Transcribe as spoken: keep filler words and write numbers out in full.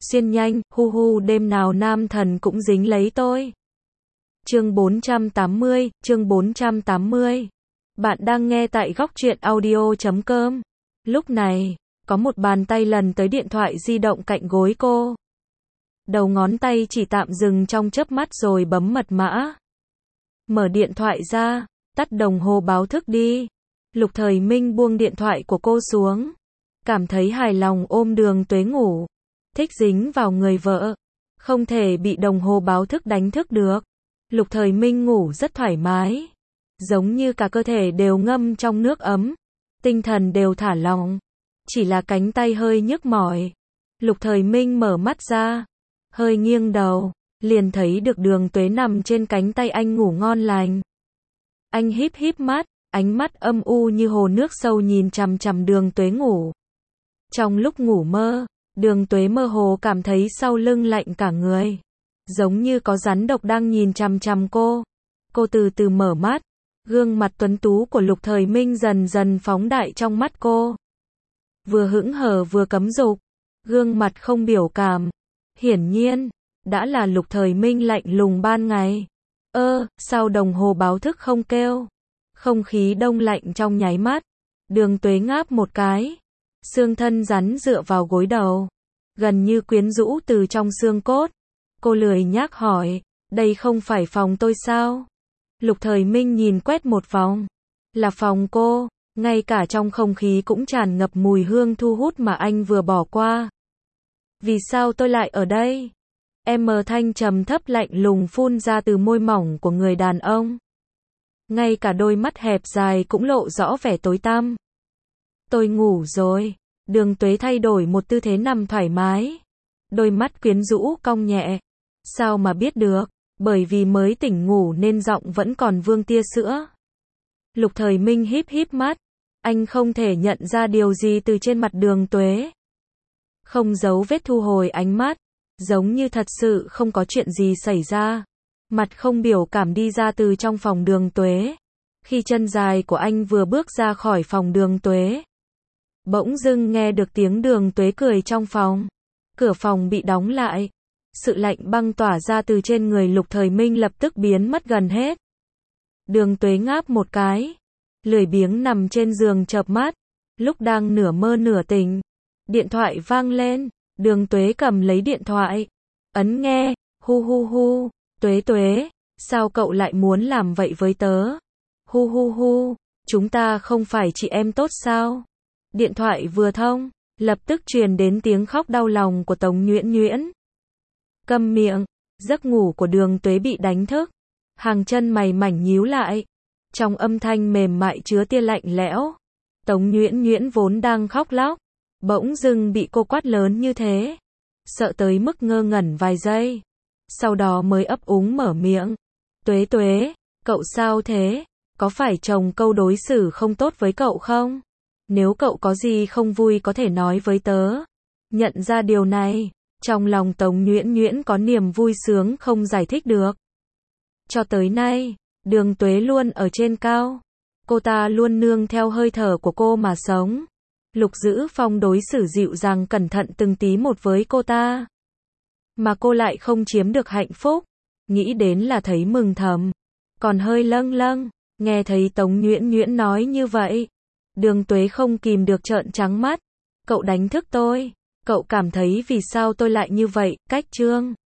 xuyên nhanh, hu hu đêm nào nam thần cũng dính lấy tôi. Chương bốn trăm tám mươi, chương bốn trăm tám mươi. Bạn đang nghe tại góc truyện audio chấm com. Lúc này, có một bàn tay lần tới điện thoại di động cạnh gối cô. Đầu ngón tay chỉ tạm dừng trong chớp mắt rồi bấm mật mã. Mở điện thoại ra, tắt đồng hồ báo thức đi. Lục Thời Minh buông điện thoại của cô xuống. Cảm thấy hài lòng ôm Đường Tuế ngủ. Thích dính vào người vợ. Không thể bị đồng hồ báo thức đánh thức được. Lục Thời Minh ngủ rất thoải mái. Giống như cả cơ thể đều ngâm trong nước ấm. Tinh thần đều thả lỏng. Chỉ là cánh tay hơi nhức mỏi. Lục Thời Minh mở mắt ra. Hơi nghiêng đầu. Liền thấy được Đường Tuế nằm trên cánh tay anh ngủ ngon lành. Anh híp híp mắt. Ánh mắt âm u như hồ nước sâu nhìn chằm chằm Đường Tuế ngủ. Trong lúc ngủ mơ, Đường Tuế mơ hồ cảm thấy sau lưng lạnh cả người. Giống như có rắn độc đang nhìn chằm chằm cô. Cô từ từ mở mắt. Gương mặt tuấn tú của Lục Thời Minh dần dần phóng đại trong mắt cô. Vừa hững hờ vừa cấm dục. Gương mặt không biểu cảm. Hiển nhiên, đã là Lục Thời Minh lạnh lùng ban ngày. Ơ, sao đồng hồ báo thức không kêu? Không khí đông lạnh trong nháy mắt. Đường Tuế ngáp một cái. Xương thân rắn dựa vào gối đầu. Gần như quyến rũ từ trong xương cốt. Cô lười nhác hỏi, đây không phải phòng tôi sao? Lục Thời Minh nhìn quét một vòng. Là phòng cô, ngay cả trong không khí cũng tràn ngập mùi hương thu hút mà anh vừa bỏ qua. Vì sao tôi lại ở đây? Em mờ thanh trầm thấp lạnh lùng phun ra từ môi mỏng của người đàn ông. Ngay cả đôi mắt hẹp dài cũng lộ rõ vẻ tối tăm. Tôi ngủ rồi. Đường Tuế thay đổi một tư thế nằm thoải mái. Đôi mắt quyến rũ cong nhẹ. Sao mà biết được? Bởi vì mới tỉnh ngủ nên giọng vẫn còn vương tia sữa. Lục Thời Minh híp híp mắt. Anh không thể nhận ra điều gì từ trên mặt Đường Tuế. Không giấu vết thu hồi ánh mắt. Giống như thật sự không có chuyện gì xảy ra. Mặt không biểu cảm đi ra từ trong phòng Đường Tuế. Khi chân dài của anh vừa bước ra khỏi phòng Đường Tuế, bỗng dưng nghe được tiếng Đường Tuế cười trong phòng. Cửa phòng bị đóng lại. Sự lạnh băng tỏa ra từ trên người Lục Thời Minh lập tức biến mất gần hết. Đường Tuế ngáp một cái. Lười biếng nằm trên giường chợp mắt. Lúc đang nửa mơ nửa tỉnh. Điện thoại vang lên. Đường Tuế cầm lấy điện thoại. Ấn nghe. Hu hu hu. Tuế Tuế. Sao cậu lại muốn làm vậy với tớ? Hu hu hu. Chúng ta không phải chị em tốt sao? Điện thoại vừa thông. Lập tức truyền đến tiếng khóc đau lòng của Tống Nhuyễn Nhuyễn. Câm miệng. Giấc ngủ của Đường Tuế bị đánh thức. Hàng chân mày mảnh nhíu lại. Trong âm thanh mềm mại chứa tia lạnh lẽo. Tống Nhuyễn Nhuyễn vốn đang khóc lóc. Bỗng dưng bị cô quát lớn như thế. Sợ tới mức ngơ ngẩn vài giây. Sau đó mới ấp úng mở miệng. Tuế Tuế, cậu sao thế? Có phải chồng câu đối xử không tốt với cậu không? Nếu cậu có gì không vui có thể nói với tớ. Nhận ra điều này, trong lòng Tống Nhuyễn Nhuyễn có niềm vui sướng không giải thích được. Cho tới nay, Đường Tuế luôn ở trên cao. Cô ta luôn nương theo hơi thở của cô mà sống. Lục Dữ Phong đối xử dịu dàng cẩn thận từng tí một với cô ta. Mà cô lại không chiếm được hạnh phúc. Nghĩ đến là thấy mừng thầm. Còn hơi lâng lâng, nghe thấy Tống Nhuyễn Nhuyễn nói như vậy. Đường Tuế không kìm được trợn trắng mắt. Cậu đánh thức tôi. Cậu cảm thấy vì sao tôi lại như vậy, cách chương.